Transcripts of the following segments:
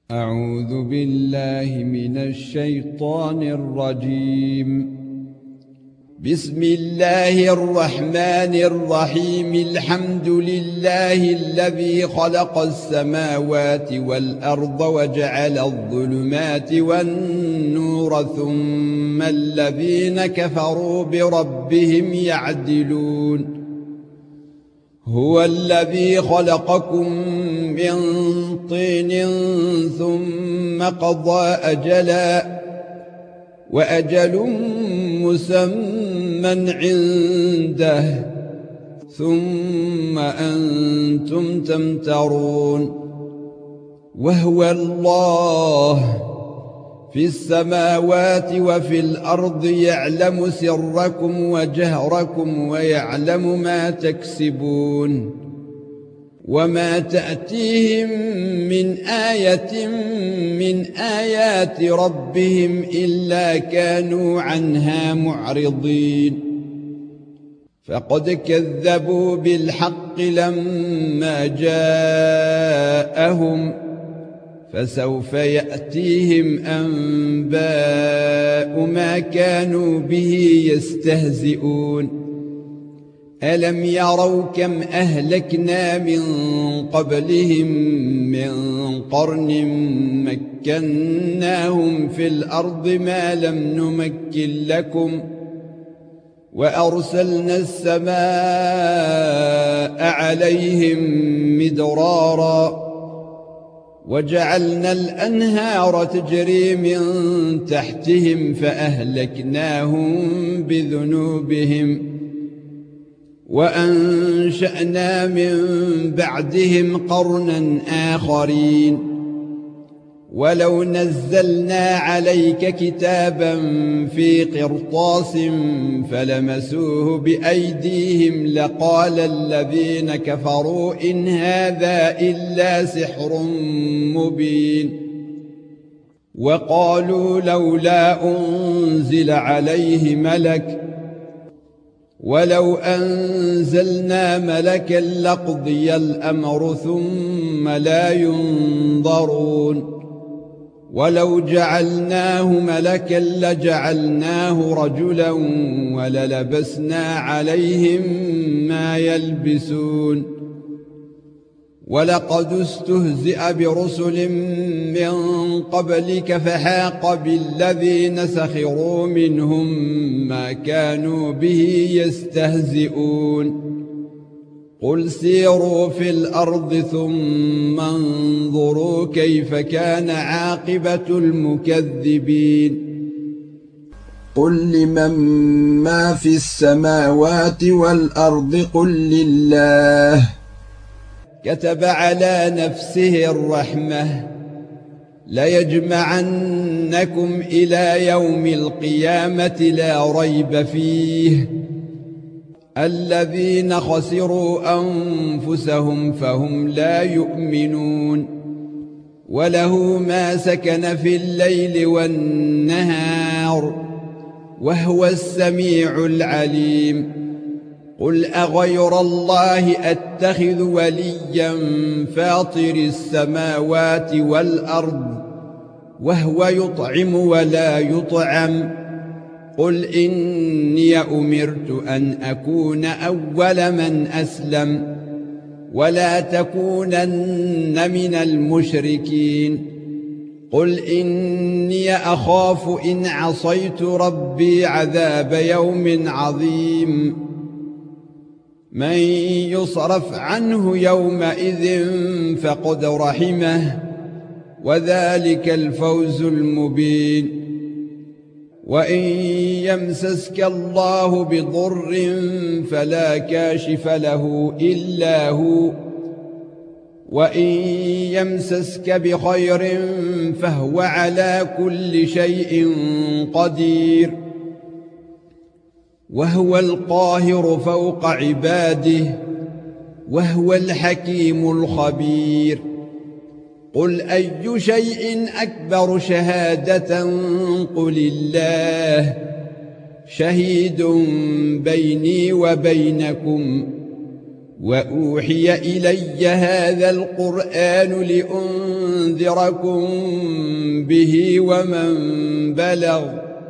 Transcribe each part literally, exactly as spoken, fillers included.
أعوذ بالله من الشيطان الرجيم. بسم الله الرحمن الرحيم. الحمد لله الذي خلق السماوات والأرض وجعل الظلمات والنور ثم الذين كفروا بربهم يعدلون. هو الذي خلقكم من طين ثم قضى أجلا وأجل مسمى عنده ثم أنتم تمترون. وهو الله في السماوات وفي الأرض يعلم سركم وجهركم ويعلم ما تكسبون. وما تأتيهم من آية من آيات ربهم إلا كانوا عنها معرضين. فقد كذبوا بالحق لما جاءهم فسوف يأتيهم أنباء ما كانوا به يستهزئون. ألم يروا كم أهلكنا من قبلهم من قرن مكناهم في الأرض ما لم نمكن لكم وأرسلنا السماء عليهم مدرارا وجعلنا الأنهار تجري من تحتهم فأهلكناهم بذنوبهم وأنشأنا من بعدهم قرنا آخرين. ولو نزلنا عليك كتابا في قرطاس فلمسوه بأيديهم لقال الذين كفروا إن هذا إلا سحر مبين. وقالوا لولا أنزل عليه ملك ولو أنزلنا ملكا لقضي الأمر ثم لا ينظرون. ولو جعلناه ملكا لجعلناه رجلا وللبسنا عليهم ما يلبسون. ولقد استهزئ برسل من قبلك فحاق بالذين سخروا منهم ما كانوا به يستهزئون. قل سيروا في الأرض ثم انظروا كيف كان عاقبة المكذبين. قل لمن ما في السماوات والأرض قل لله. كتب على نفسه الرحمة ليجمعنكم إلى يوم القيامة لا ريب فيه. الذين خسروا أنفسهم فهم لا يؤمنون. وله ما سكن في الليل والنهار وهو السميع العليم. قل أغير الله أتخذ وليا فاطر السماوات والأرض وهو يطعم ولا يطعم. قل إني أمرت أن أكون أول من أسلم ولا تكونن من المشركين. قل إني أخاف إن عصيت ربي عذاب يوم عظيم. من يصرف عنه يومئذ فقد رحمه وذلك الفوز المبين. وإن يمسسك الله بضر فلا كاشف له إلا هو وإن يمسسك بخير فهو على كل شيء قدير. وهو القاهر فوق عباده وهو الحكيم الخبير. قل أي شيء أكبر شهادة قل الله شهيد بيني وبينكم وأوحي إلي هذا القرآن لأنذركم به ومن بلغ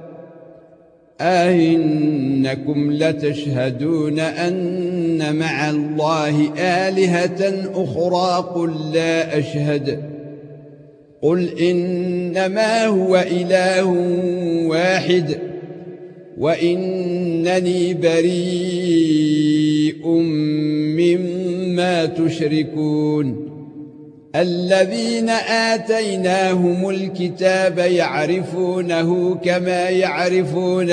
أئنكم لتشهدون أن مع الله آلهة أخرى قل لا أشهد قل إنما هو إله واحد وإنني بريء مما تشركون الذين آتيناهم الكتاب يعرفونه كما يعرفون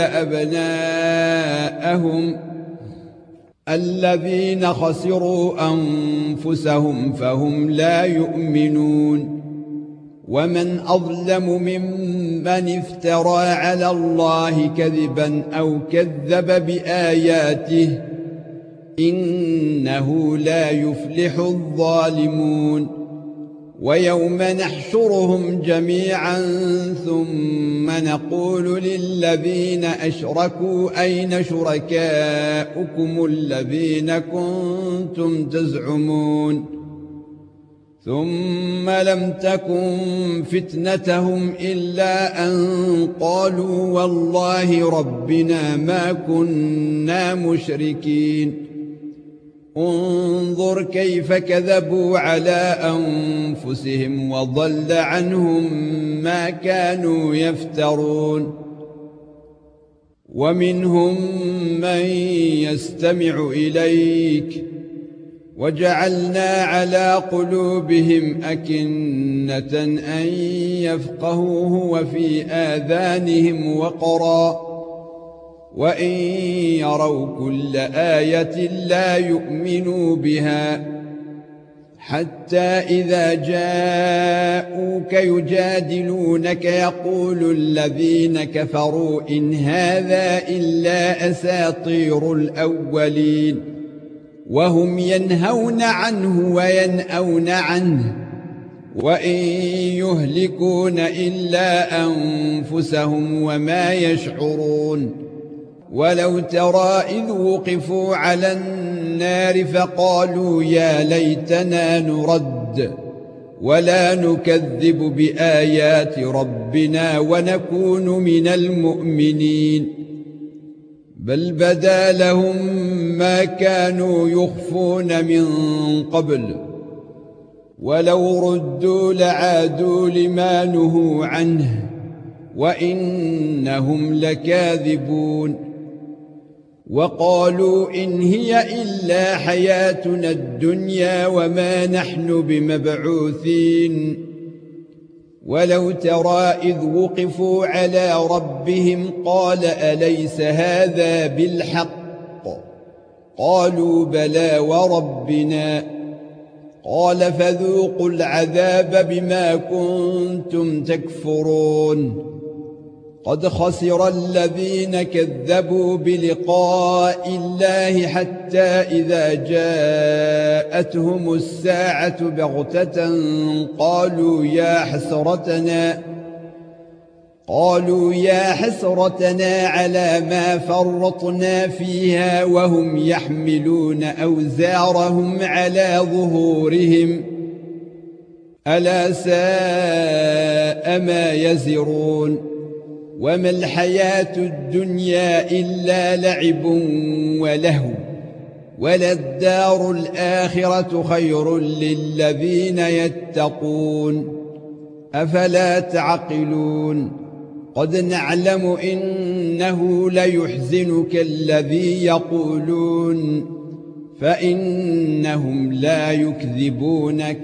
أبناءهم الذين خسروا أنفسهم فهم لا يؤمنون ومن أظلم ممن افترى على الله كذبا أو كذب بآياته إنه لا يفلح الظالمون ويوم نحشرهم جميعا ثم نقول للذين أشركوا أين شركاؤكم الذين كنتم تزعمون ثم لم تكن فتنتهم إلا أن قالوا والله ربنا ما كنا مشركين انظر كيف كذبوا على أنفسهم وضل عنهم ما كانوا يفترون ومنهم من يستمع إليك وجعلنا على قلوبهم أكنة أن يفقهوه وفي آذانهم وقرا وإن يروا كل آية لا يؤمنوا بها حتى إذا جاءوك يجادلونك يقول الذين كفروا إن هذا إلا أساطير الأولين وهم ينهون عنه وينأون عنه وإن يهلكون إلا أنفسهم وما يشعرون ولو ترى إذ وقفوا على النار فقالوا يا ليتنا نرد ولا نكذب بآيات ربنا ونكون من المؤمنين بل بدا لهم ما كانوا يخفون من قبل ولو ردوا لعادوا لما نهوا عنه وإنهم لكاذبون وقالوا إن هي إلا حياتنا الدنيا وما نحن بمبعوثين ولو ترى إذ وقفوا على ربهم قال أليس هذا بالحق قالوا بلى وربنا قال فذوقوا العذاب بما كنتم تكفرون قد خسر الذين كذبوا بلقاء الله حتى إذا جاءتهم الساعة بغتة قالوا يا حسرتنا قالوا يا حسرتنا على ما فرطنا فيها وهم يحملون أوزارهم على ظهورهم ألا ساء ما يزرون وما الحياة الدنيا إلا لعب ولهو وللدار الآخرة خير للذين يتقون أفلا تعقلون قد نعلم إنه ليحزنك الذي يقولون فإنهم لا يكذبونك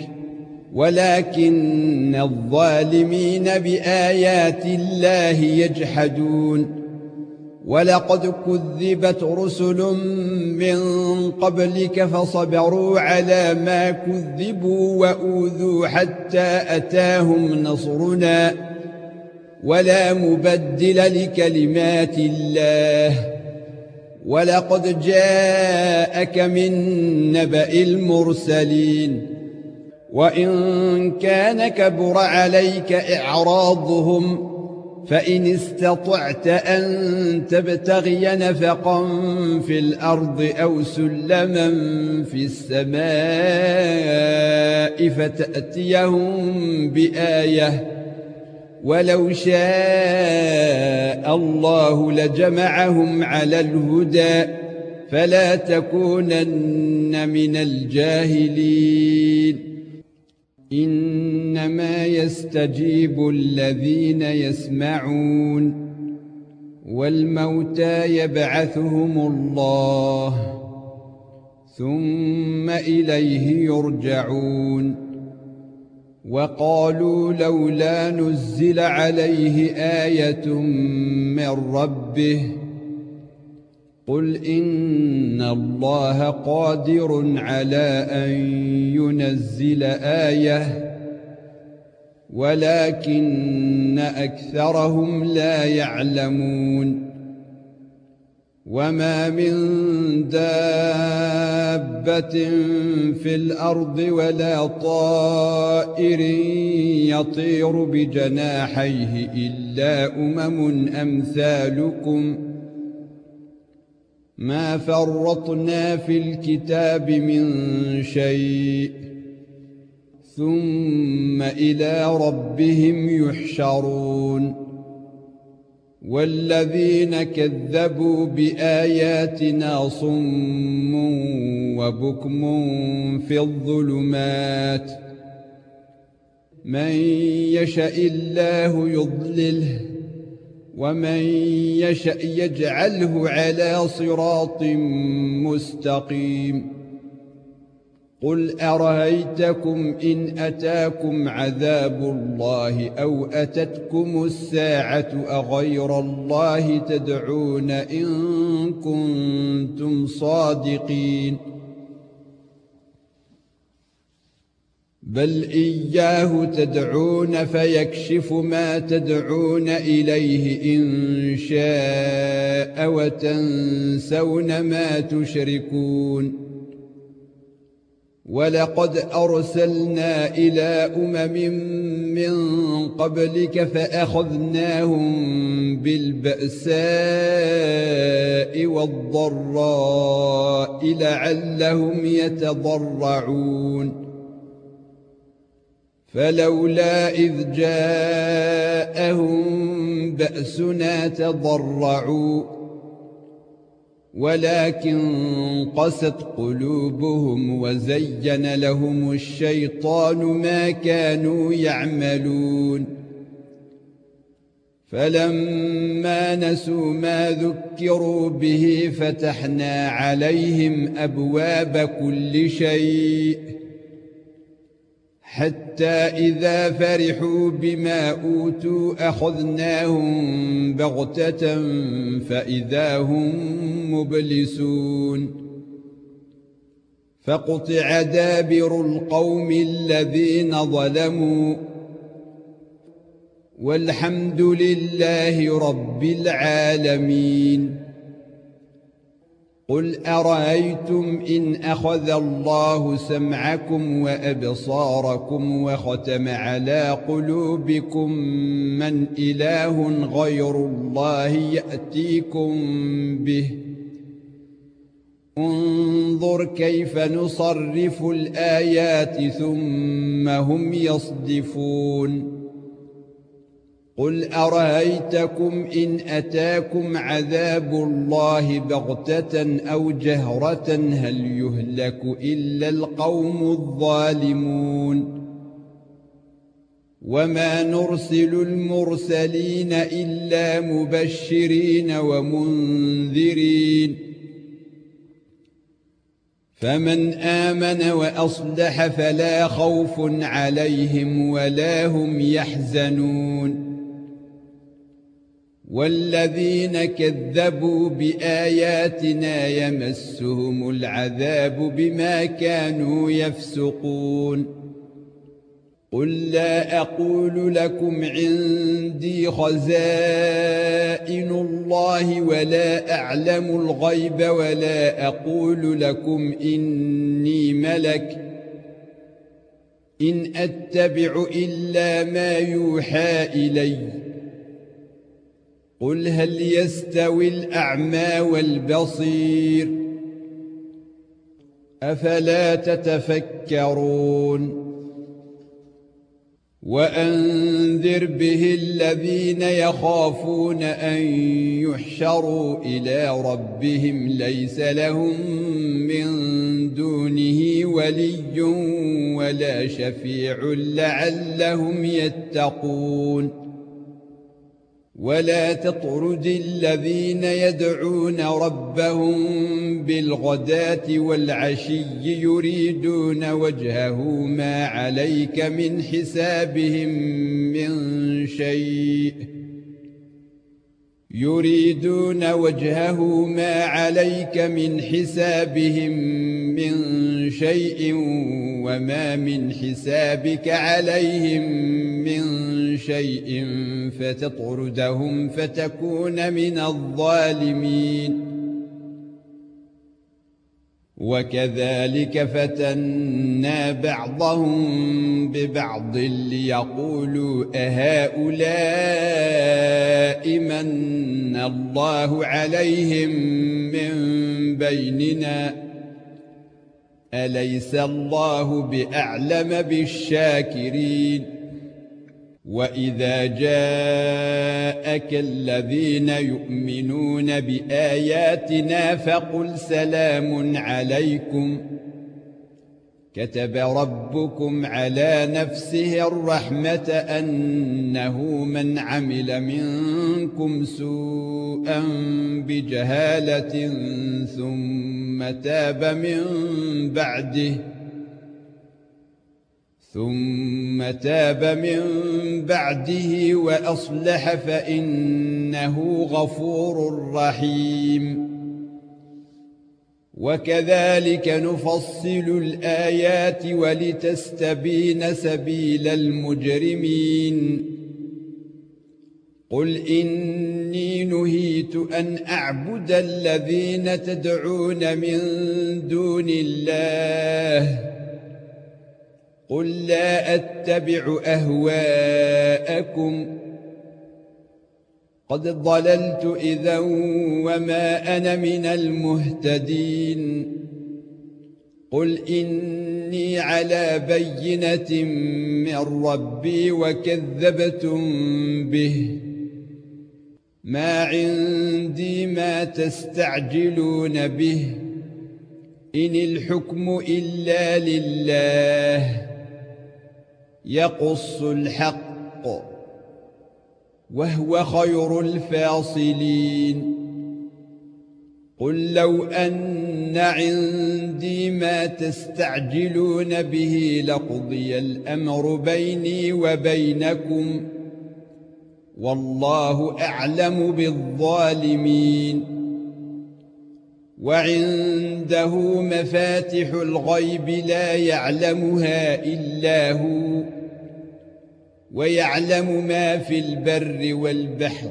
ولكن الظالمين بآيات الله يجحدون ولقد كذبت رسل من قبلك فصبروا على ما كذبوا وأوذوا حتى أتاهم نصرنا ولا مبدل لكلمات الله ولقد جاءك من نبأ المرسلين وإن كان كبر عليك إعراضهم فإن استطعت أن تبتغي نفقا في الأرض أو سلما في السماء فتأتيهم بآية ولو شاء الله لجمعهم على الهدى فلا تكونن من الجاهلين إنما يستجيب الذين يسمعون والموتى يبعثهم الله ثم إليه يرجعون وقالوا لولا نزل عليه آية من ربه قل إن الله قادر على أن ينزل آية ولكن أكثرهم لا يعلمون وما من دابة في الأرض ولا طائر يطير بجناحيه إلا أمم أمثالكم ما فرطنا في الكتاب من شيء ثم إلى ربهم يحشرون والذين كذبوا بآياتنا صم وبكم في الظلمات من يشاء الله يضلله ومن يشاء يجعله على صراط مستقيم قل أرأيتكم إن أتاكم عذاب الله أو أتتكم الساعة أغير الله تدعون إن كنتم صادقين بل إياه تدعون فيكشف ما تدعون إليه إن شاء وتنسون ما تشركون ولقد أرسلنا إلى أمم من قبلك فأخذناهم بالبأساء والضراء لعلهم يتضرعون فلولا إذ جاءهم بأسنا تضرعوا ولكن قست قلوبهم وزين لهم الشيطان ما كانوا يعملون فلما نسوا ما ذكروا به فتحنا عليهم أبواب كل شيء حتى إذا فرحوا بما أوتوا أخذناهم بغتة فإذا هم مبلسون فقطع دابر القوم الذين ظلموا والحمد لله رب العالمين قل أرأيتم إن أخذ الله سمعكم وأبصاركم وختم على قلوبكم من إله غير الله يأتيكم به انظر كيف نصرف الآيات ثم هم يصدفون قل أرأيتكم إن أتاكم عذاب الله بغتة أو جهرة هل يهلك إلا القوم الظالمون وما نرسل المرسلين إلا مبشرين ومنذرين فمن آمن وأصلح فلا خوف عليهم ولا هم يحزنون والذين كذبوا بآياتنا يمسهم العذاب بما كانوا يفسقون قل لا أقول لكم عندي خزائن الله ولا أعلم الغيب ولا أقول لكم إني ملك إن أتبع إلا ما يوحى إلي قل هل يستوي الأعمى والبصير أفلا تتفكرون وأنذر به الذين يخافون أن يحشروا إلى ربهم ليس لهم من دونه ولي ولا شفيع لعلهم يتقون ولا تطرد الذين يدعون ربهم بالغداة والعشي يريدون وجهه ما عليك من حسابهم من شيء يريدون وجهه ما عليك من حسابهم من شيء وما من حسابك عليهم من شيء فتطردهم فتكون من الظالمين وكذلك فتنا بعضهم ببعض ليقولوا أهؤلاء من الله عليهم من بيننا أليس الله بأعلم بالشاكرين وإذا جاءك الذين يؤمنون بآياتنا فقل سلام عليكم كتب ربكم على نفسه الرحمة أنه من عمل منكم سوءا بجهالة ثم تاب من بعده ثم تاب من بعده وأصلح فإنه غفور رحيم وكذلك نفصل الآيات ولتستبين سبيل المجرمين قل إني نهيت أن أعبد الذين تدعون من دون الله قل لا أتبع أهواءكم قد ضللت إذا وما أنا من المهتدين قل إني على بينة من ربي وكذبتم به ما عندي ما تستعجلون به إن الحكم إلا لله يقص الحق وهو خير الفاصلين قل لو أن عندي ما تستعجلون به لقضي الأمر بيني وبينكم والله أعلم بالظالمين وعنده مفاتح الغيب لا يعلمها إلا هو ويعلم ما في البر والبحر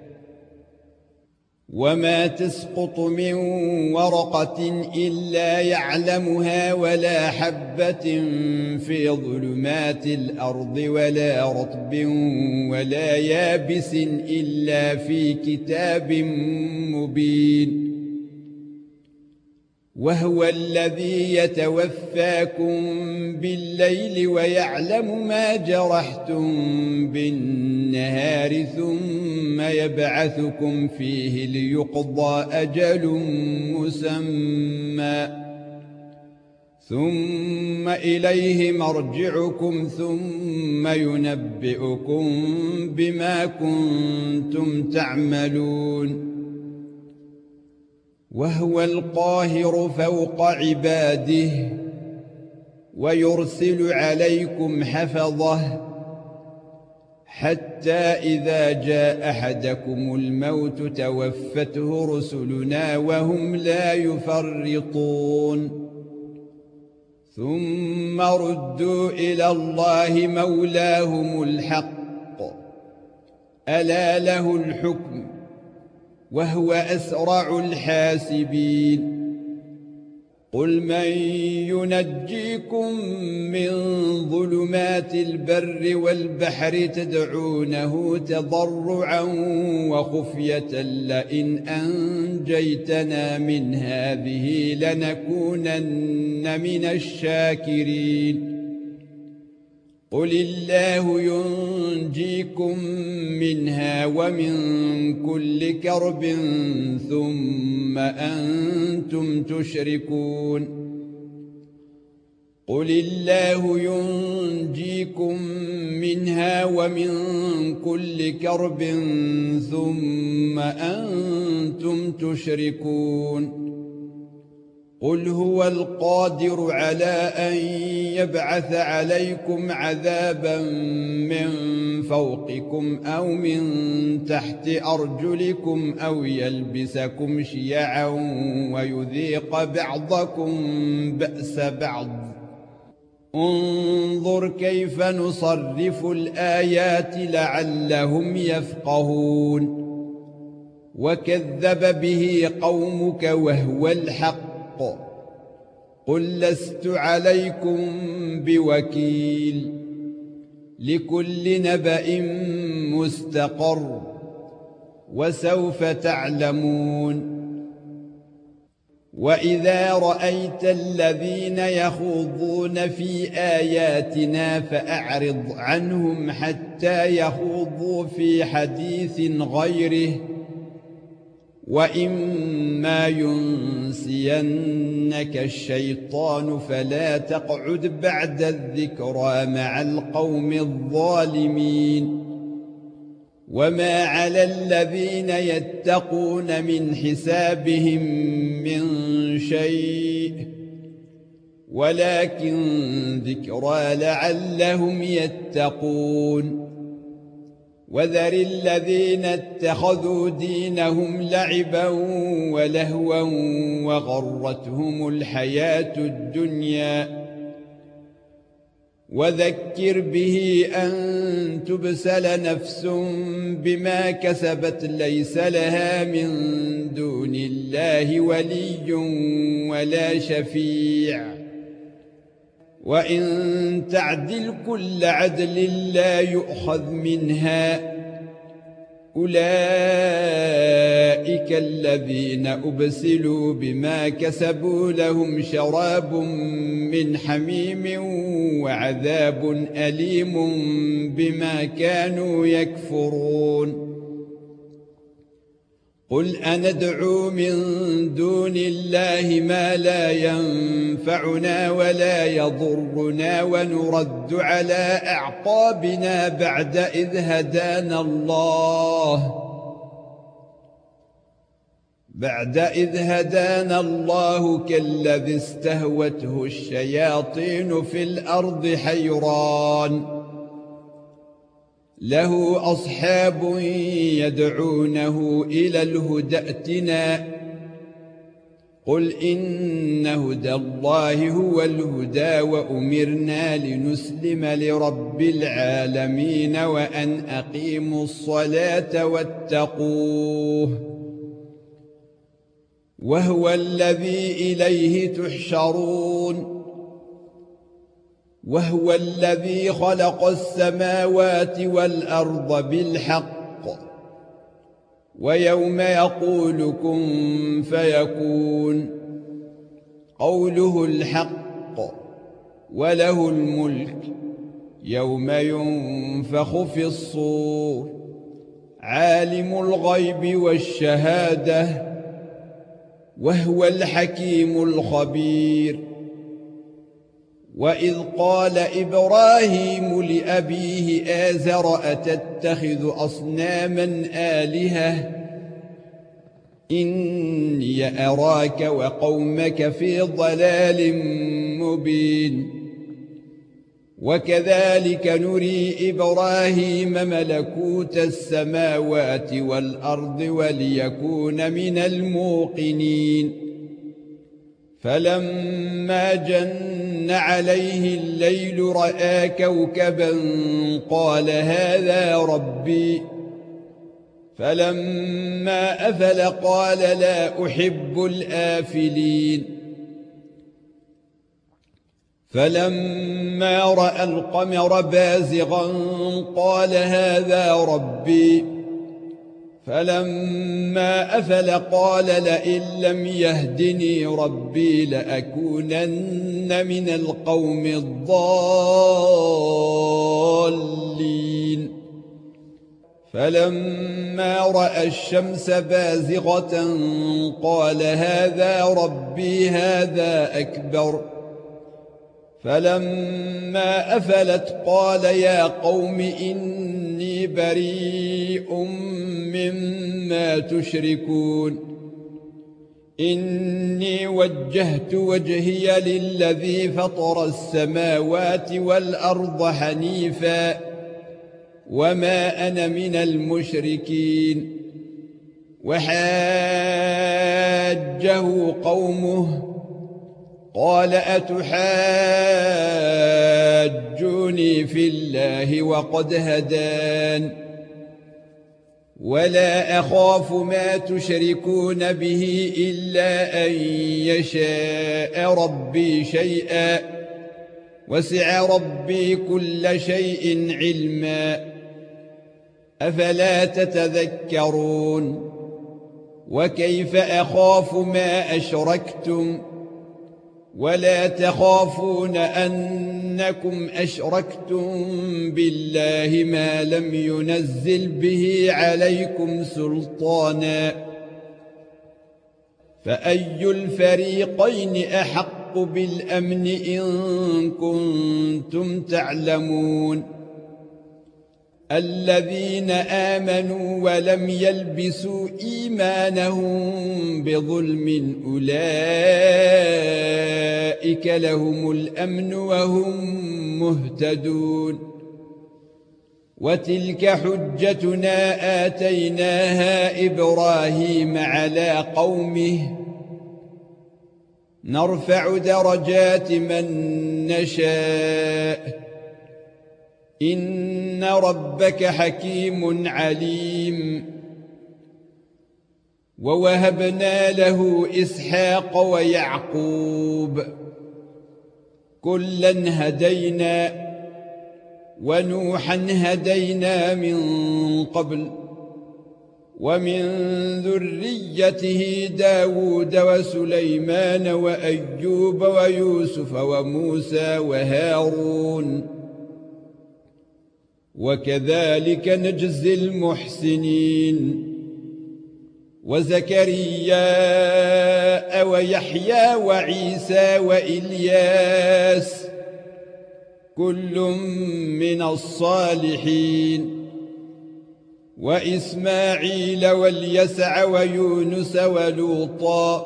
وما تسقط من ورقة إلا يعلمها ولا حبة في ظلمات الأرض ولا رطب ولا يابس إلا في كتاب مبين وهو الذي يتوفاكم بالليل ويعلم ما جرحتم بالنهار ثم يبعثكم فيه ليقضى أجل مسمى ثم إليه مرجعكم ثم ينبئكم بما كنتم تعملون وهو القاهر فوق عباده ويرسل عليكم حفظه حتى إذا جاء أحدكم الموت توفته رسلنا وهم لا يفرطون ثم ردوا إلى الله مولاهم الحق ألا له الحكم وهو أسرع الحاسبين قل من ينجيكم من ظلمات البر والبحر تدعونه تضرعا وخفية لئن أنجيتنا من هذه لنكونن من الشاكرين قل الله ينجيكم منها ومن كل كرب ثم أنتم تشركون قل الله ينجيكم منها ومن كل كرب ثم أنتم تشركون قل هو القادر على أن يبعث عليكم عذابا من فوقكم أو من تحت أرجلكم أو يلبسكم شيعا ويذيق بعضكم بأس بعض انظر كيف نصرف الآيات لعلهم يفقهون وكذب به قومك وهو الحق قل لست عليكم بوكيل لكل نبأ مستقر وسوف تعلمون وإذا رأيت الذين يخوضون في آياتنا فأعرض عنهم حتى يخوضوا في حديث غيره وإما ينسينك الشيطان فلا تقعد بعد الذكرى مع القوم الظالمين وما على الذين يتقون من حسابهم من شيء ولكن ذكرى لعلهم يتقون وذر الذين اتخذوا دينهم لعبا ولهوا وغرتهم الحياة الدنيا وذكر به أن تبسل نفس بما كسبت ليس لها من دون الله ولي ولا شفيع وإن تعدل كل عدل لا يؤخذ منها أولئك الذين أبسلوا بما كسبوا لهم شراب من حميم وعذاب أليم بما كانوا يكفرون قل أندعو من دون الله ما لا ينفعنا ولا يضرنا ونرد على أعقابنا بعد إذ هدانا الله بعد إذ هدانا الله كالذي استهوته الشياطين في الأرض حيران له أصحاب يدعونه إلى الهدى ائتنا قل إن هدى الله هو الهدى وأمرنا لنسلم لرب العالمين وأن أقيموا الصلاة واتقوه وهو الذي إليه تحشرون وهو الذي خلق السماوات والأرض بالحق ويوم يقول كن فيكون قوله الحق وله الملك يوم ينفخ في الصور عالم الغيب والشهادة وهو الحكيم الخبير وإذ قال إبراهيم لأبيه آزر أتتخذ أصناما آلهة إني أراك وقومك في ضلال مبين وكذلك نري إبراهيم ملكوت السماوات والأرض وليكون من الموقنين فلما جن عليه الليل رأى كوكبا قال هذا ربي فلما أفل قال لا أحب الآفلين فلما رأى القمر بازغا قال هذا ربي فلما أفل قال لئن لم يهدني ربي لأكونن من القوم الضالين فلما رأى الشمس بازغة قال هذا ربي هذا أكبر فلما أفلت قال يا قوم إني بريء مما تشركون إني وجهت وجهي للذي فطر السماوات والأرض حنيفا وما أنا من المشركين وحاجه قومه قال أتحاجوني في الله وقد هدان ولا أخاف ما تشركون به إلا أن يشاء ربي شيئا وسع ربي كل شيء علما أفلا تتذكرون وكيف أخاف ما أشركتم ولا تخافون أنكم أشركتم بالله ما لم ينزل به عليكم سلطانا فأي الفريقين أحق بالأمن إن كنتم تعلمون الذين آمنوا ولم يلبسوا إيمانهم بظلم أولئك لهم الأمن وهم مهتدون وتلك حجتنا آتيناها إبراهيم على قومه نرفع درجات من نشاء إن ربك حكيم عليم ووهبنا له إسحاق ويعقوب كلا هدينا ونوحا هدينا من قبل ومن ذريته داود وسليمان وأيوب ويوسف وموسى وهارون وكذلك نجزي المحسنين وزكريا ويحيى وعيسى وإلياس كل من الصالحين وإسماعيل واليسع ويونس ولوطا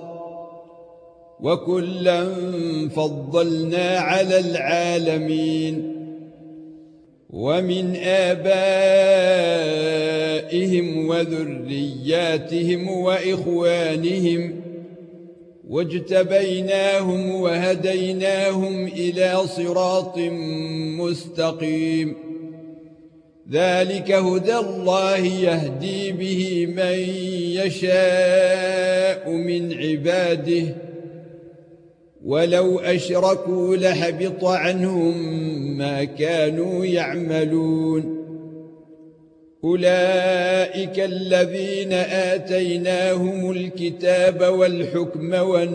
وكلا فضلنا على العالمين ومن آبائهم وذرياتهم وإخوانهم واجتبيناهم وهديناهم إلى صراط مستقيم ذلك هدى الله يهدي به من يشاء من عباده ولو أشركوا لحبط عنهم ما كانوا يعملون أولئك الذين آتيناهم الكتاب والحكم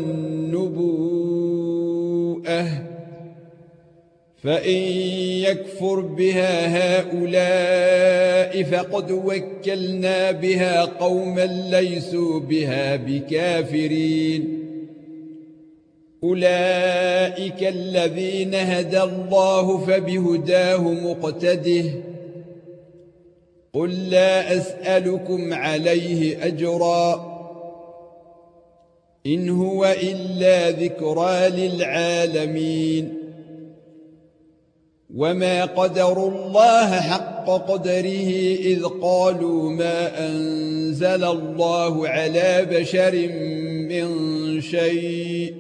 والنبوءة فإن يكفر بها هؤلاء فقد وكلنا بها قوما ليسوا بها بكافرين أولئك الذين هدى الله فبهداه مقتده قل لا أسألكم عليه أجرا إن هو إلا ذكرى للعالمين وما قدروا الله حق قدره إذ قالوا ما أنزل الله على بشر من شيء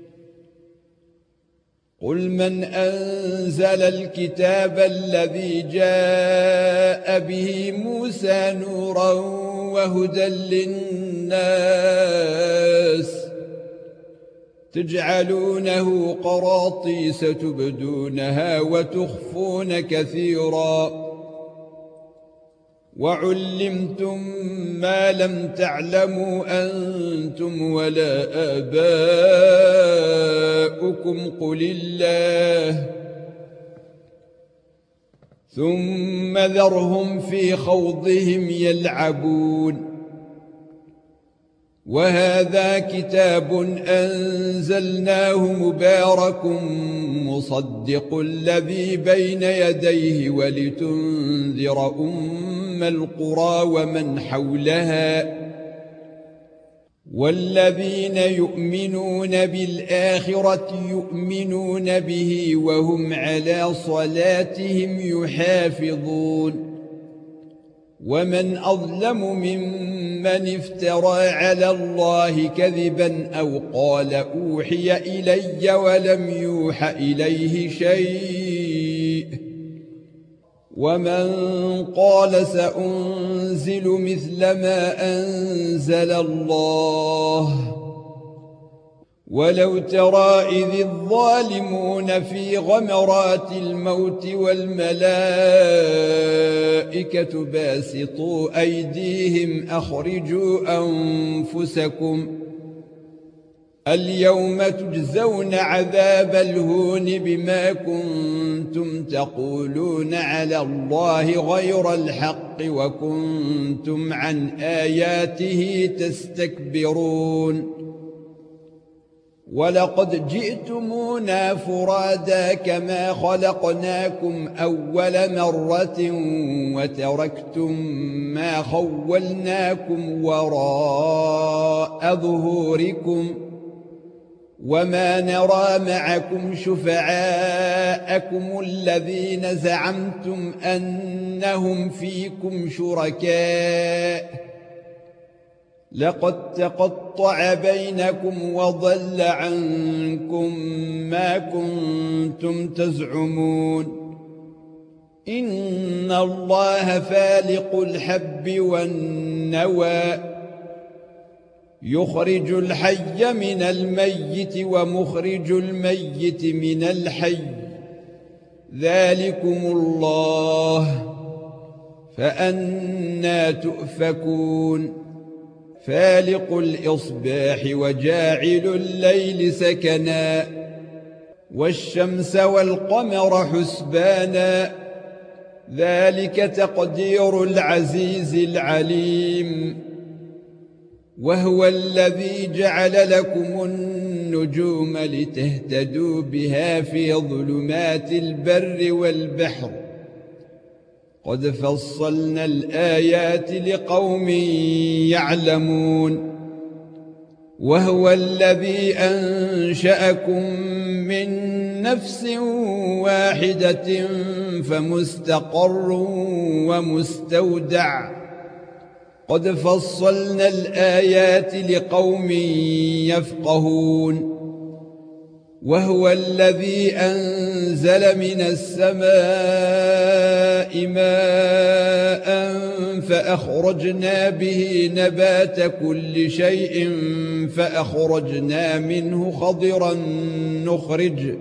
قل من أنزل الكتاب الذي جاء به موسى نورا وهدى للناس تجعلونه قراطيس تبدونها وتخفون كثيرا وعلمتم ما لم تعلموا أنتم ولا آباؤكم قل الله ثم ذرهم في خوضهم يلعبون وهذا كتاب أنزلناه مبارك مصدق الذي بين يديه ولتنذر أم القرى ومن حولها والذين يؤمنون بالآخرة يؤمنون به وهم على صلاتهم يحافظون ومن أظلم ممن افترى على الله كذبا أو قال أوحي إلي ولم يوح إليه شيء ومن قال سأنزل مثل ما أنزل الله ولو ترى إذ الظالمون في غمرات الموت والملائكة باسطوا أيديهم أخرجوا أنفسكم اليوم تجزون عذاب الهون بما كنتم تقولون على الله غير الحق وكنتم عن آياته تستكبرون ولقد جئتمونا فرادا كما خلقناكم أول مرة وتركتم ما خولناكم وراء ظهوركم وما نرى معكم شفعاءكم الذين زعمتم أنهم فيكم شركاء لقد تقطع بينكم وضل عنكم ما كنتم تزعمون إن الله فالق الحب والنوى يخرج الحي من الميت ومخرج الميت من الحي ذلكم الله فأنى تؤفكون فالق الإصباح وجاعل الليل سكنا والشمس والقمر حسبانا ذلك تقدير العزيز العليم وهو الذي جعل لكم النجوم لتهتدوا بها في ظلمات البر والبحر قد فصلنا الآيات لقوم يعلمون وهو الذي أنشأكم من نفس واحدة فمستقر ومستودع قد فصلنا الآيات لقوم يفقهون وهو الذي أنزل من السماء ماء فأخرجنا به نبات كل شيء فأخرجنا منه خضرا نخرج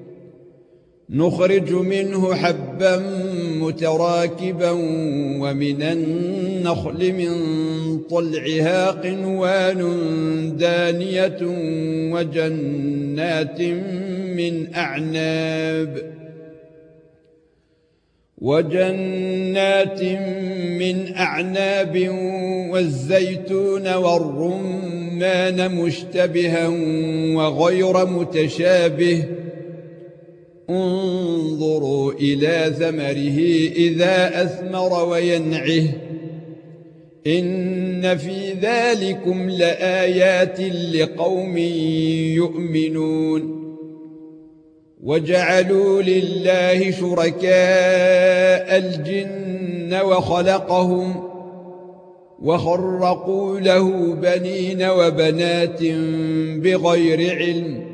نخرج منه حبا متراكبا ومن النخل من طلعها قنوان دانية وجنات من أعناب وجنات من أعناب والزيتون والرمان مشتبها وغير متشابه انظروا إلى ثمره إذا أثمر وينعه إن في ذلكم لآيات لقوم يؤمنون وجعلوا لله شركاء الجن وخلقهم وخرقوا له بنين وبنات بغير علم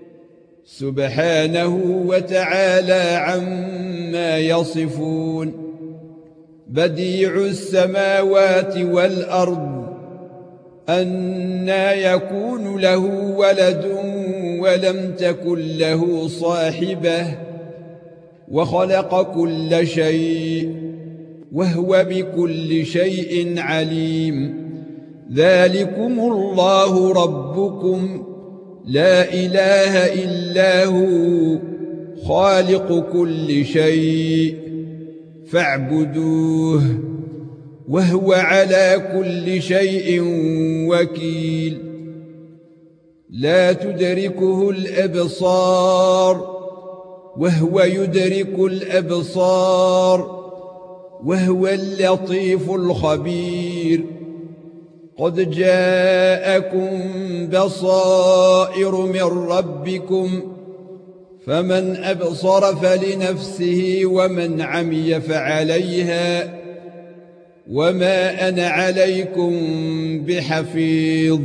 سبحانه وتعالى عما يصفون بديع السماوات والأرض أنى يكون له ولد ولم تكن له صاحبة وخلق كل شيء وهو بكل شيء عليم ذلكم الله ربكم لا إله إلا هو خالق كل شيء فاعبدوه وهو على كل شيء وكيل لا تدركه الأبصار وهو يدرك الأبصار وهو اللطيف الخبير قد جاءكم بصائر من ربكم فمن أبصر فلنفسه ومن عمي فعليها وما أنا عليكم بحفيظ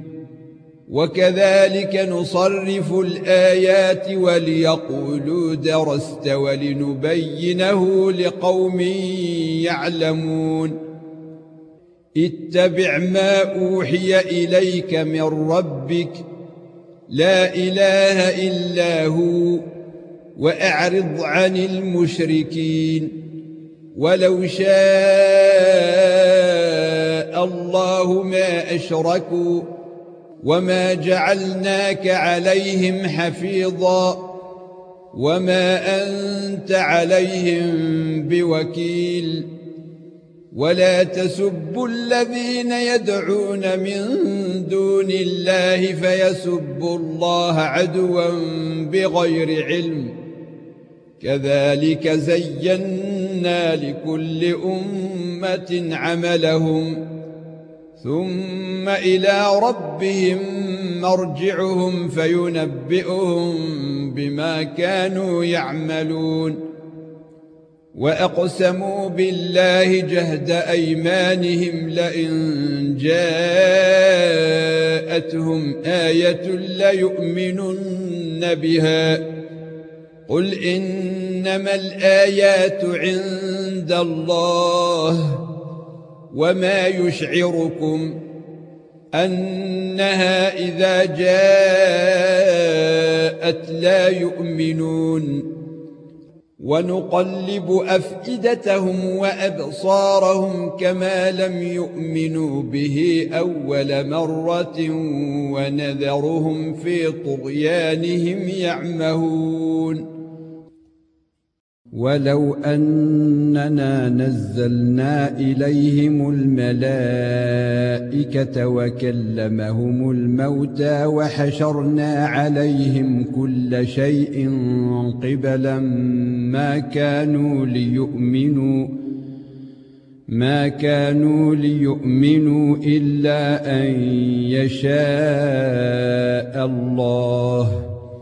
وكذلك نصرف الآيات وليقولوا درست ولنبينه لقوم يعلمون اتبع ما أوحي إليك من ربك لا إله إلا هو وأعرض عن المشركين ولو شاء الله ما أشركوا وما جعلناك عليهم حفيظا وما أنت عليهم بوكيل ولا تسبوا الذين يدعون من دون الله فيسبوا الله عدوا بغير علم كذلك زينا لكل أمة عملهم ثم إلى ربهم مرجعهم فينبئهم بما كانوا يعملون وأقسموا بالله جهد أيمانهم لئن جاءتهم آية ليؤمنن بها قل إنما الآيات عند الله وما يشعركم أنها إذا جاءت لا يؤمنون ونقلب أفئدتهم وأبصارهم كما لم يؤمنوا به أول مرة ونذرهم في طغيانهم يعمهون ولو أننا نزلنا إليهم الملائكة وكلمهم الموتى وحشرنا عليهم كل شيء قبلا ما كانوا ليؤمنوا ما كانوا ليؤمنوا إلا أن يشاء الله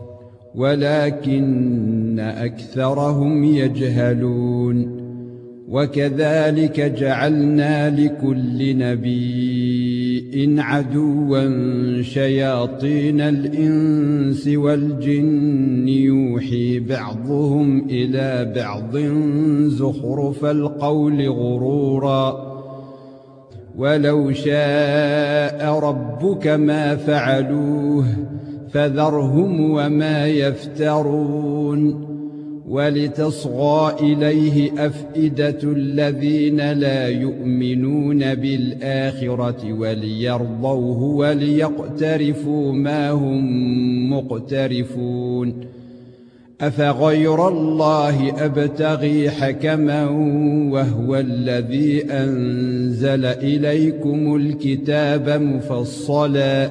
ولكن أكثرهم يجهلون وكذلك جعلنا لكل نبي عدوا شياطين الإنس والجن يوحي بعضهم إلى بعض زخرف القول غرورا ولو شاء ربك ما فعلوه فذرهم وما يفترون ولتصغى إليه أفئدة الذين لا يؤمنون بالآخرة وليرضوه وليقترفوا ما هم مقترفون أفغير الله أبتغي حكما وهو الذي أنزل إليكم الكتاب مفصلا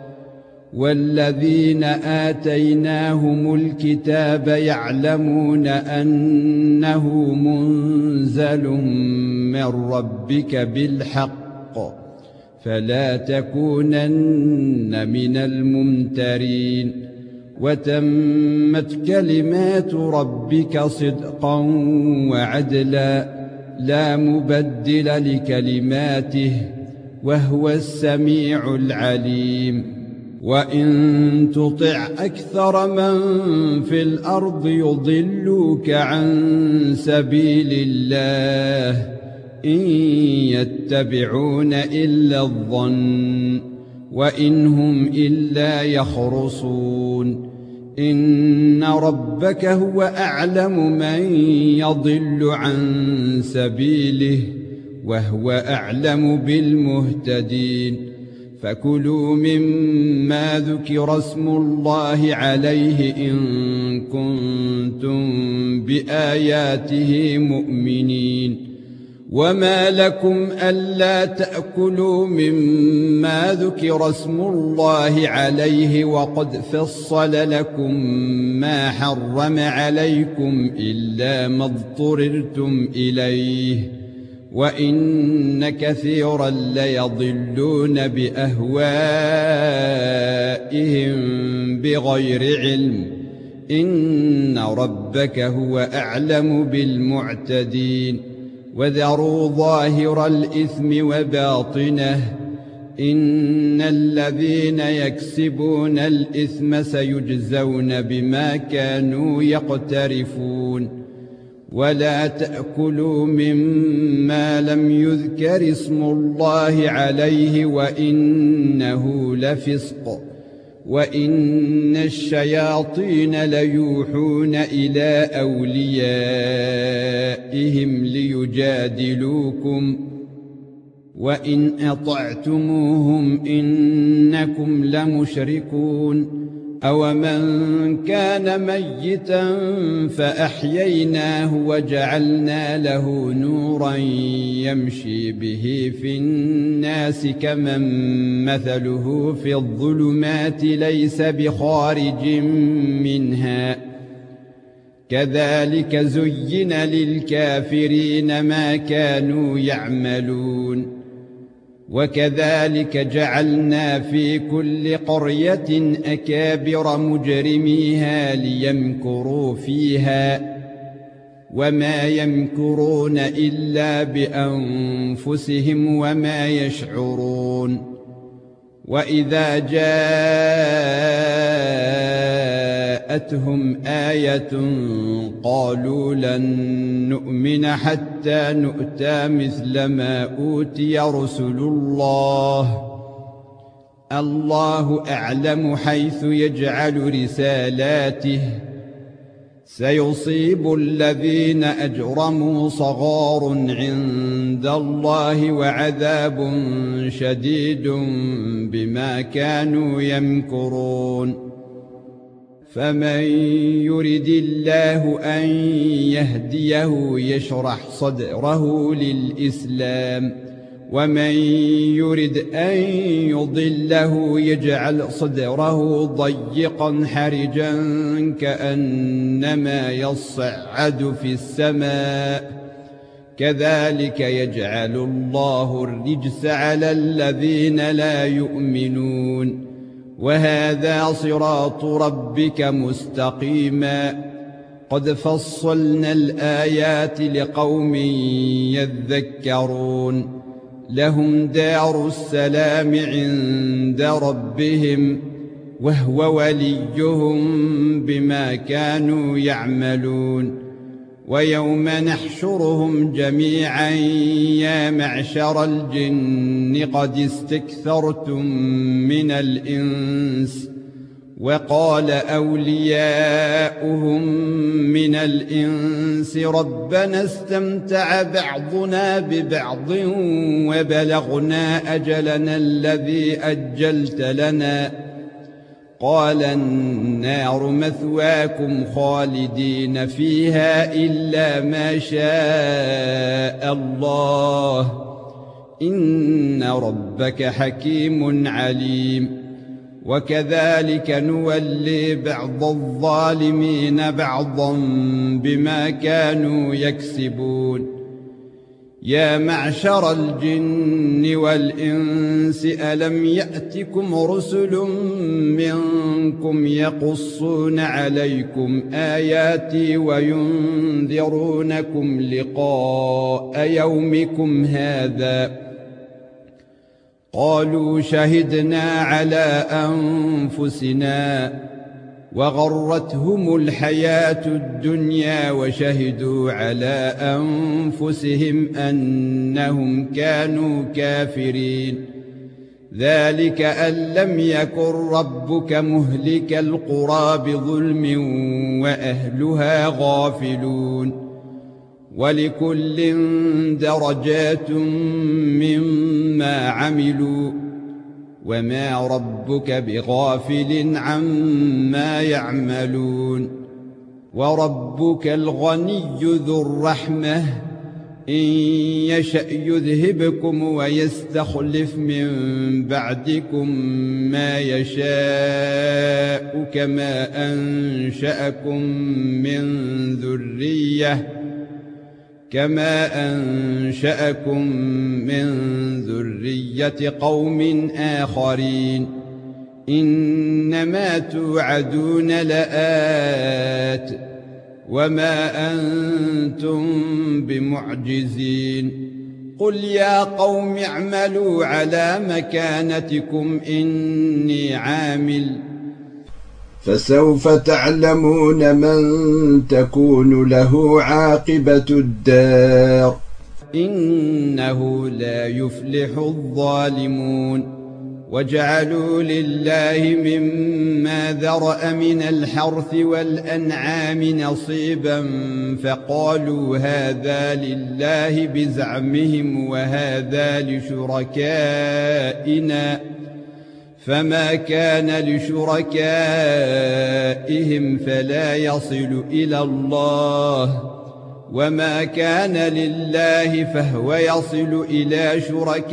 والذين آتيناهم الكتاب يعلمون أنه منزل من ربك بالحق فلا تكونن من الممترين وتمت كلمات ربك صدقا وعدلا لا مبدل لكلماته وهو السميع العليم وإن تطع أكثر من في الأرض يضلوك عن سبيل الله إن يتبعون إلا الظن وإن هم إلا يخرصون إن ربك هو أعلم من يضل عن سبيله وهو أعلم بالمهتدين فكلوا مما ذكر اسم الله عليه إن كنتم بآياته مؤمنين وما لكم ألا تأكلوا مما ذكر اسم الله عليه وقد فصل لكم ما حرم عليكم إلا ما اضطررتم إليه وإن كثيرا ليضلون بأهوائهم بغير علم إن ربك هو أعلم بالمعتدين وذروا ظاهر الإثم وباطنه إن الذين يكسبون الإثم سيجزون بما كانوا يقترفون ولا تأكلوا مما لم يذكر اسم الله عليه وإنه لفسق وإن الشياطين ليوحون إلى أوليائهم ليجادلوكم وإن أطعتموهم إنكم لمشركون أومن كان ميتا فأحييناه وجعلنا له نورا يمشي به في الناس كمن مثله في الظلمات ليس بخارج منها كذلك زين للكافرين ما كانوا يعملون وكذلك جعلنا في كل قرية أكابر مجرميها ليمكروا فيها وما يمكرون إلا بأنفسهم وما يشعرون وإذا جاءتهم آية قالوا لن نؤمن حتى نؤتى مثل ما أوتي رسل الله الله أعلم حيث يجعل رسالاته سيصيب الذين أجرموا صغار عند الله وعذاب شديد بما كانوا يمكرون فمن يرد الله أن يهديه يشرح صدره للإسلام ومن يرد أن يضله يجعل صدره ضيقا حرجا كأنما يصعد في السماء كذلك يجعل الله الرجس على الذين لا يؤمنون وهذا صراط ربك مستقيما قد فصلنا الآيات لقوم يذكرون لهم دار السلام عند ربهم وهو وليهم بما كانوا يعملون ويوم نحشرهم جميعا يا معشر الجن قد استكثرتم من الإنس وقال أولياؤهم من الإنس ربنا استمتع بعضنا ببعض وبلغنا أجلنا الذي أجلت لنا قال النار مثواكم خالدين فيها إلا ما شاء الله إن ربك حكيم عليم وكذلك نولي بعض الظالمين بعضا بما كانوا يكسبون يا معشر الجن والإنس ألم يأتكم رسل منكم يقصون عليكم آياتي وينذرونكم لقاء يومكم هذا قالوا شهدنا على أنفسنا وغرتهم الحياة الدنيا وشهدوا على أنفسهم أنهم كانوا كافرين ذلك أن لم يكن ربك مهلك القرى بظلم وأهلها غافلون ولكل درجات مما عملوا وما ربك بغافل عما يعملون وربك الغني ذو الرحمة إن يشأ يذهبكم ويستخلف من بعدكم ما يشاء كما أنشأكم من ذرية كما أنشأكم من ذرية قوم آخرين إنما توعدون لآت وما أنتم بمعجزين قل يا قوم اعملوا على مكانتكم إني عامل فسوف تعلمون من تكون له عاقبة الدار إنه لا يفلح الظالمون وجعلوا لله مما ذرأ من الحرث والأنعام نصيبا فقالوا هذا لله بزعمهم وهذا لشركائنا فما كان لشركائهم فلا يصل إلى الله وما كان لله فهو يصل إلى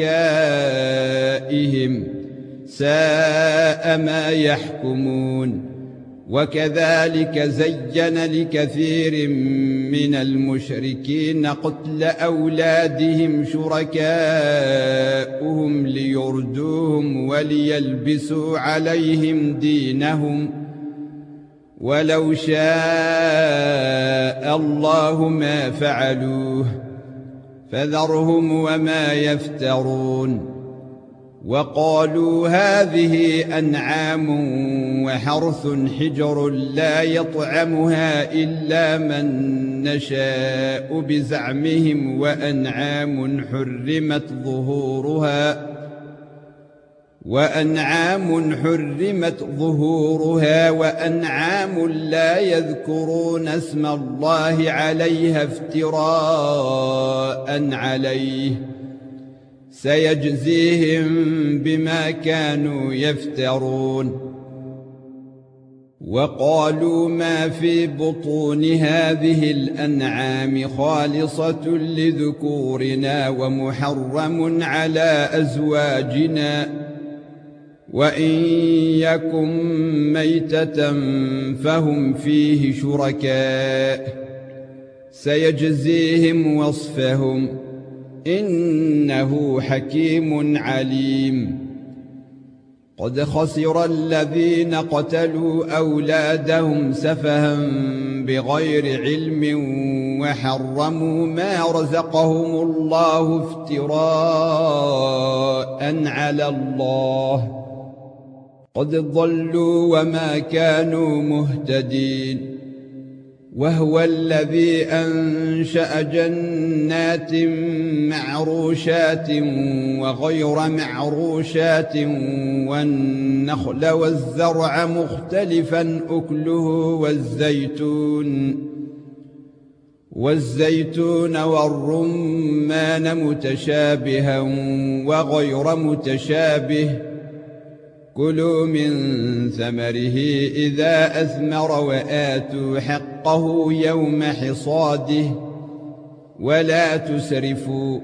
شركائهم ساء ما يحكمون وكذلك زين لكثير من المشركين قتل أولادهم شركاؤهم ليردوهم وليلبسوا عليهم دينهم ولو شاء الله ما فعلوه فذرهم وما يفترون وقالوا هذه أنعام وحرث حجر لا يطعمها إلا من نشاء بزعمهم وأنعام حرمت ظهورها وأنعام حرمت ظهورها وأنعام لا يذكرون اسم الله عليها افتراء عليه سيجزيهم بما كانوا يفترون وقالوا ما في بطون هذه الأنعام خالصة لذكورنا ومحرم على أزواجنا وإن يكن ميتة فهم فيه شركاء سيجزيهم وصفهم إنه حكيم عليم قد خسر الذين قتلوا أولادهم سفها بغير علم وحرموا ما رزقهم الله افتراء على الله قد ضلوا وما كانوا مهتدين وهو الذي أنشأ جنات معروشات وغير معروشات والنخل والزرع مختلفا أكله والزيتون والزيتون والرمان متشابها وغير متشابه كلوا من ثمره إذا أثمر وآتوا حقه يوم حصاده ولا تسرفوا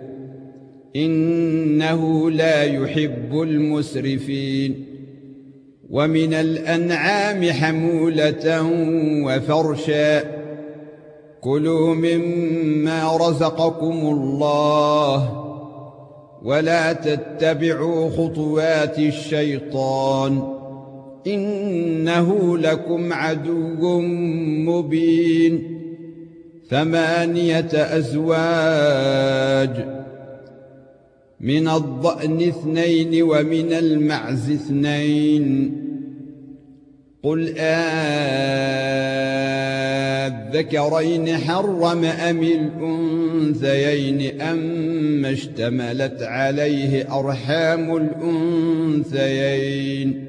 إنه لا يحب المسرفين ومن الأنعام حمولة وفرشا كلوا مما رزقكم الله ولا تتبعوا خطوات الشيطان إنه لكم عدو مبين ثمانية أزواج من الضأن اثنين ومن المعز اثنين قل أذكرين حرم أم الأنثيين أم اشتملت عليه أرحام الأنثيين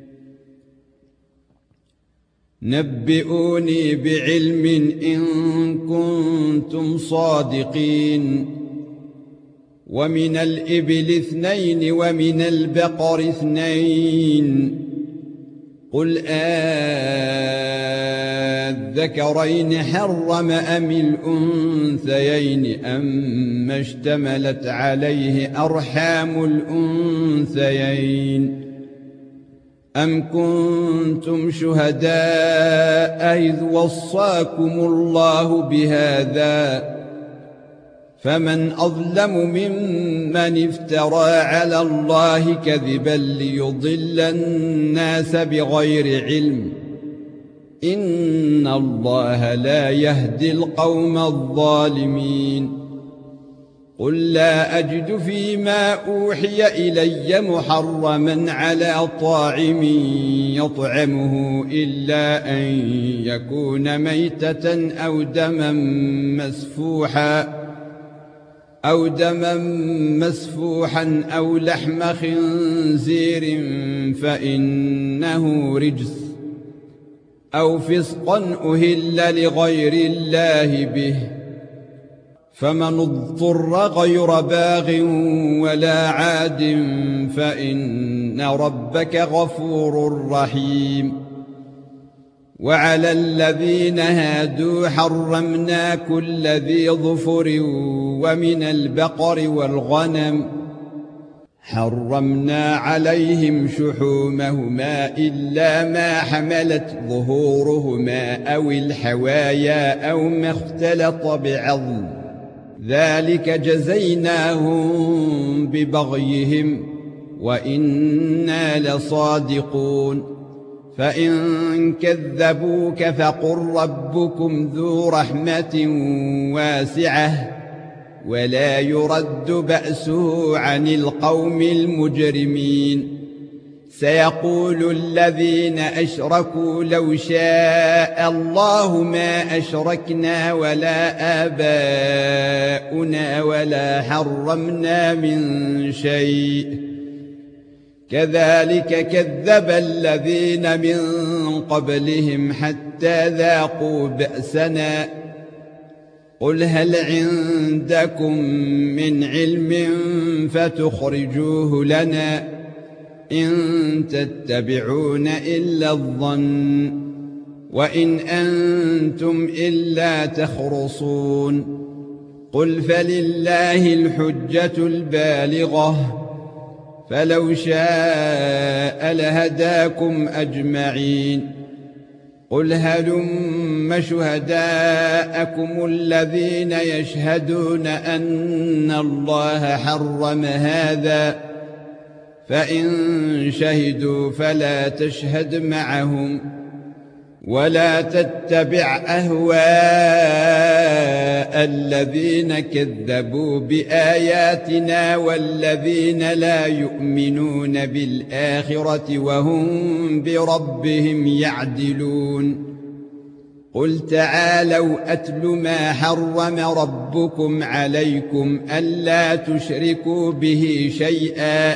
نبئوني بعلم إن كنتم صادقين ومن الإبل اثنين ومن البقر اثنين قل أذكرين حرم أم الأنثيين أم اشتملت عليه أرحام الأنثيين أم كنتم شهداء إذ وصاكم الله بهذا فمن أظلم ممن افترى على الله كذبا ليضل الناس بغير علم إن الله لا يهدي القوم الظالمين قل لا أجد فيما أوحي إلي محرما على طاعم يطعمه إلا أن يكون ميتة أو دما مسفوحا أو دما مسفوحا أو لحم خنزير فإنه رجس أو فسقا أهل لغير الله به فمن اضطر غير باغ ولا عاد فإن ربك غفور رحيم وعلى الذين هادوا حرمنا كل ذي ظفر ومن البقر والغنم حرمنا عليهم شحومهما إلا ما حملت ظهورهما أو الحوايا أو ما اختلط بعظم ذلك جزيناهم ببغيهم وإنا لصادقون فإن كذبوك فقل ربكم ذو رحمة واسعة ولا يرد بأسه عن القوم المجرمين سيقول الذين أشركوا لو شاء الله ما أشركنا ولا آباؤنا ولا حرمنا من شيء كذلك كذب الذين من قبلهم حتى ذاقوا بأسنا قل هل عندكم من علم فتخرجوه لنا إن تتبعون إلا الظن وإن أنتم إلا تخرصون قل فلله الحجة البالغة فلو شاء لهداكم أجمعين قل هلم شهداءكم الذين يشهدون أن الله حرم هذا فإن شهدوا فلا تشهد معهم ولا تتبع أهواء الذين كذبوا بآياتنا والذين لا يؤمنون بالآخرة وهم بربهم يعدلون قل تعالوا أتل ما حرم ربكم عليكم ألا تشركوا به شيئا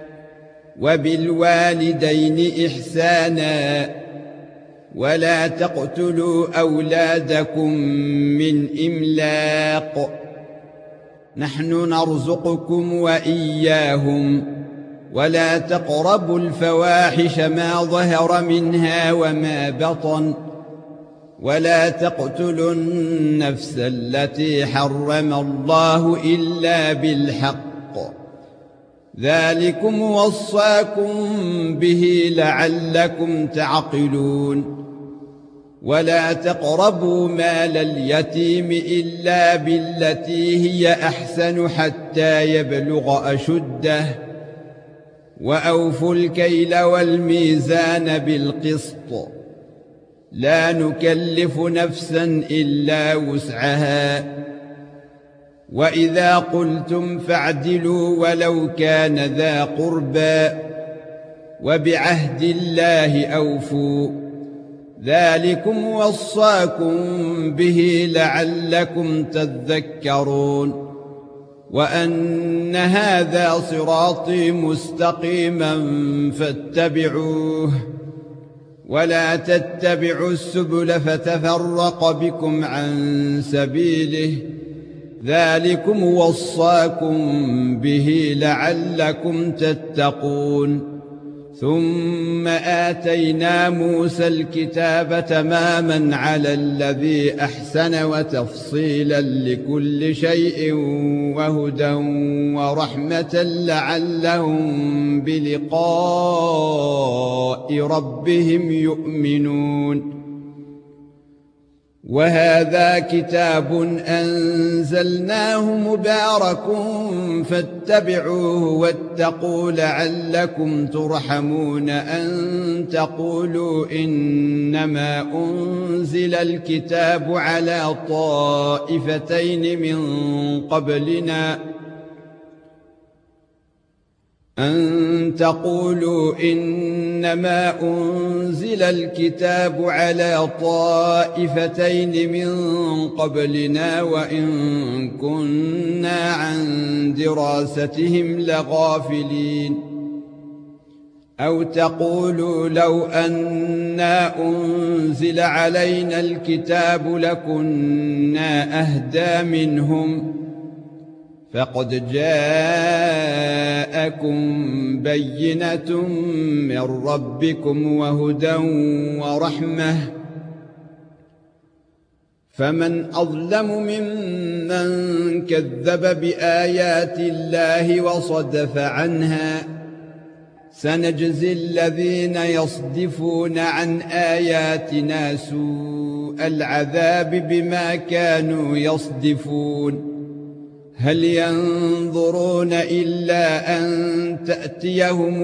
وبالوالدين إحسانا ولا تقتلوا أولادكم من إملاق نحن نرزقكم وإياهم ولا تقربوا الفواحش ما ظهر منها وما بطن ولا تقتلوا النفس التي حرم الله إلا بالحق ذلكم وصاكم به لعلكم تعقلون ولا تقربوا مال اليتيم إلا بالتي هي أحسن حتى يبلغ أشده وأوفوا الكيل والميزان بالقسط لا نكلف نفسا إلا وسعها وإذا قلتم فاعدلوا ولو كان ذا قربى وبعهد الله أوفوا ذلكم وصاكم به لعلكم تذكرون وأن هذا صراطي مستقيما فاتبعوه ولا تتبعوا السبل فتفرق بكم عن سبيله ذلكم وصاكم به لعلكم تتقون ثم آتينا موسى الكتاب تماما على الذي أحسن وتفصيلا لكل شيء وهدى ورحمة لعلهم بلقاء ربهم يؤمنون وهذا كتاب أنزلناه مبارك فاتبعوه واتقوا لعلكم ترحمون أن تقولوا إنما أنزل الكتاب على طائفتين من قبلنا أن تقولوا إنما أنزل الكتاب على طائفتين من قبلنا وإن كنا عن دراستهم لغافلين أو تقولوا لو أنا أنزل علينا الكتاب لكنا أهدى منهم فقد جاءكم بينة من ربكم وهدى ورحمة فمن أظلم ممن كذب بآيات الله وصدف عنها سنجزي الذين يصدفون عن آياتنا سوء العذاب بما كانوا يصدفون هل ينظرون إلا أن تأتيهم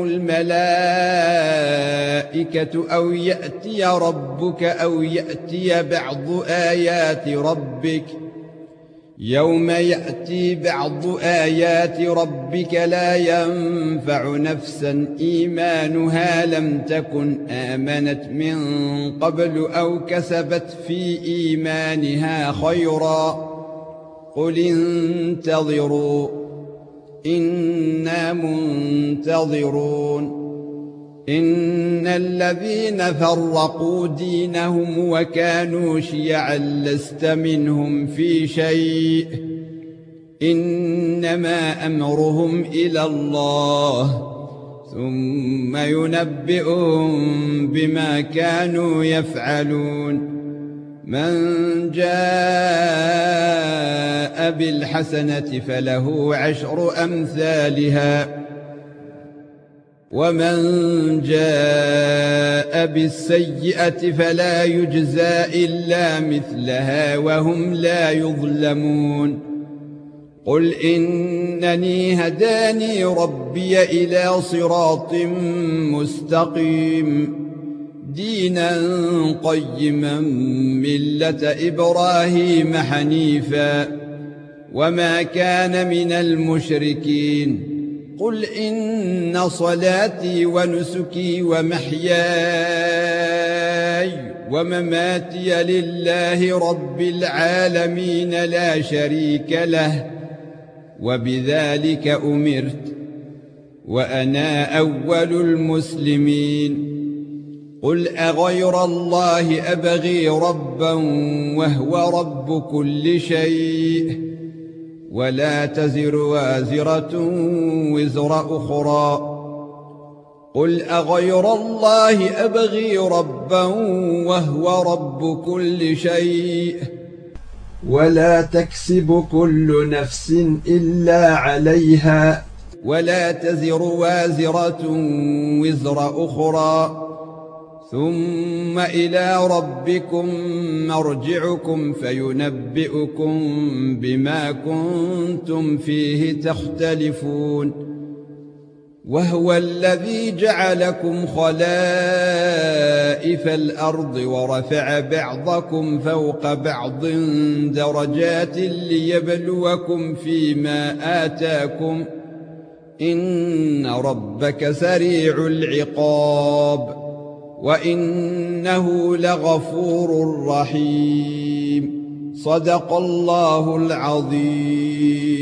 الملائكة أو يأتي ربك أو يأتي بعض آيات ربك يوم يأتي بعض آيات ربك لا ينفع نفسا إيمانها لم تكن آمنت من قبل أو كسبت في إيمانها خيرا قل انتظروا إنا منتظرون إن الذين فرقوا دينهم وكانوا شيعا لست منهم في شيء إنما أمرهم إلى الله ثم ينبئهم بما كانوا يفعلون من جاء بالحسنة فله عشر أمثالها ومن جاء بالسيئة فلا يجزى إلا مثلها وهم لا يظلمون قل إنني هداني ربي إلى صراط مستقيم دينا قيما ملة إبراهيم حنيفا وما كان من المشركين قل إن صلاتي ونسكي ومحياي ومماتي لله رب العالمين لا شريك له وبذلك أمرت وأنا أول المسلمين قل أغير الله أبغي ربا وهو رب كل شيء ولا تزر وازرة وزر أخرى قل أغير الله أبغي ربا وهو رب كل شيء ولا تكسب كل نفس إلا عليها ولا تزر وازرة وزر أخرى ثم إلى ربكم مرجعكم فينبئكم بما كنتم فيه تختلفون وهو الذي جعلكم خلائف الأرض ورفع بعضكم فوق بعض درجات ليبلوكم فيما آتاكم إن ربك سريع العقاب وانه لغفور رحيم. صدق الله العظيم.